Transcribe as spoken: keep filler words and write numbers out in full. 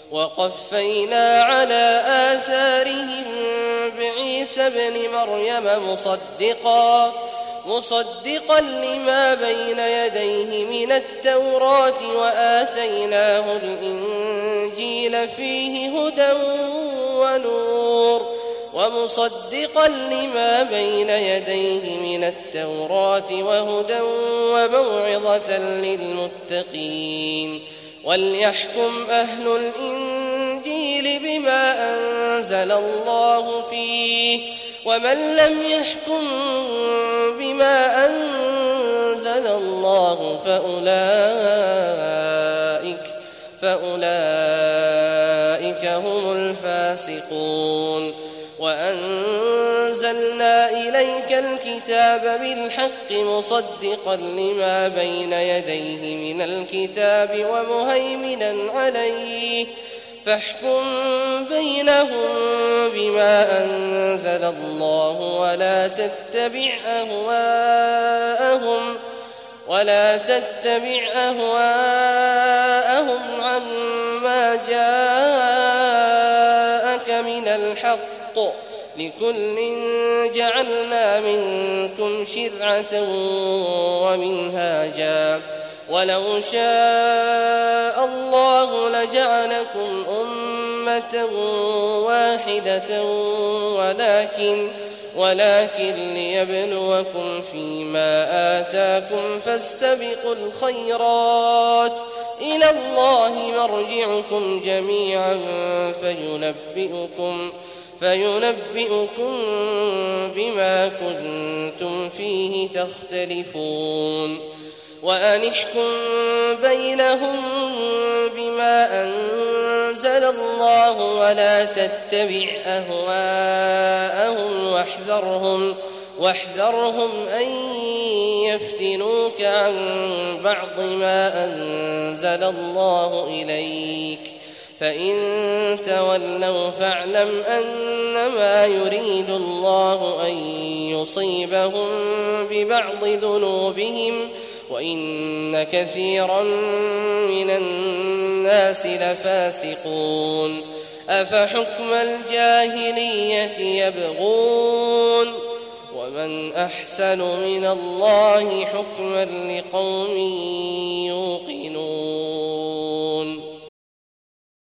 وقفينا على آثارهم بعيسى ابن مريم مصدقا مصدقا لما بين يديه من التوراة وآتيناه الإنجيل فيه هدى ونور ومصدقا لما بين يديه من التوراة وهدى وموعظة للمتقين وليحكم أهل الإنجيل بما أنزل الله فيه ومن لم يحكم بما أنزل الله فأولئك فأولئك هم الفاسقون وأنزلنا إليك الكتاب بالحق مصدقا لما بين يديه من الكتاب ومهيمنا عليه فاحكم بينهم بما أنزل الله ولا تتبع أهواءهم ولا تتبع أهواءهم عما جاءك من الحق لكل جعلنا منكم شرعة ومنهاجا ولو شاء الله لجعلكم أمة واحدة ولكن ولكن ليبلوكم فيما آتاكم فاستبقوا الخيرات إلى الله مرجعكم جميعا فينبئكم فينبئكم بما كنتم فيه تختلفون وأن احكم بينهم بما أنزل الله ولا تتبع أهواءهم واحذرهم واحذرهم أن يفتنوك عن بعض ما أنزل الله إليك فإن تولوا فاعلم أنما يريد الله أن يصيبهم ببعض ذنوبهم وإن كثيرا من الناس لفاسقون أفحكم الجاهلية يبغون ومن أحسن من الله حكما لقوم يوقنون.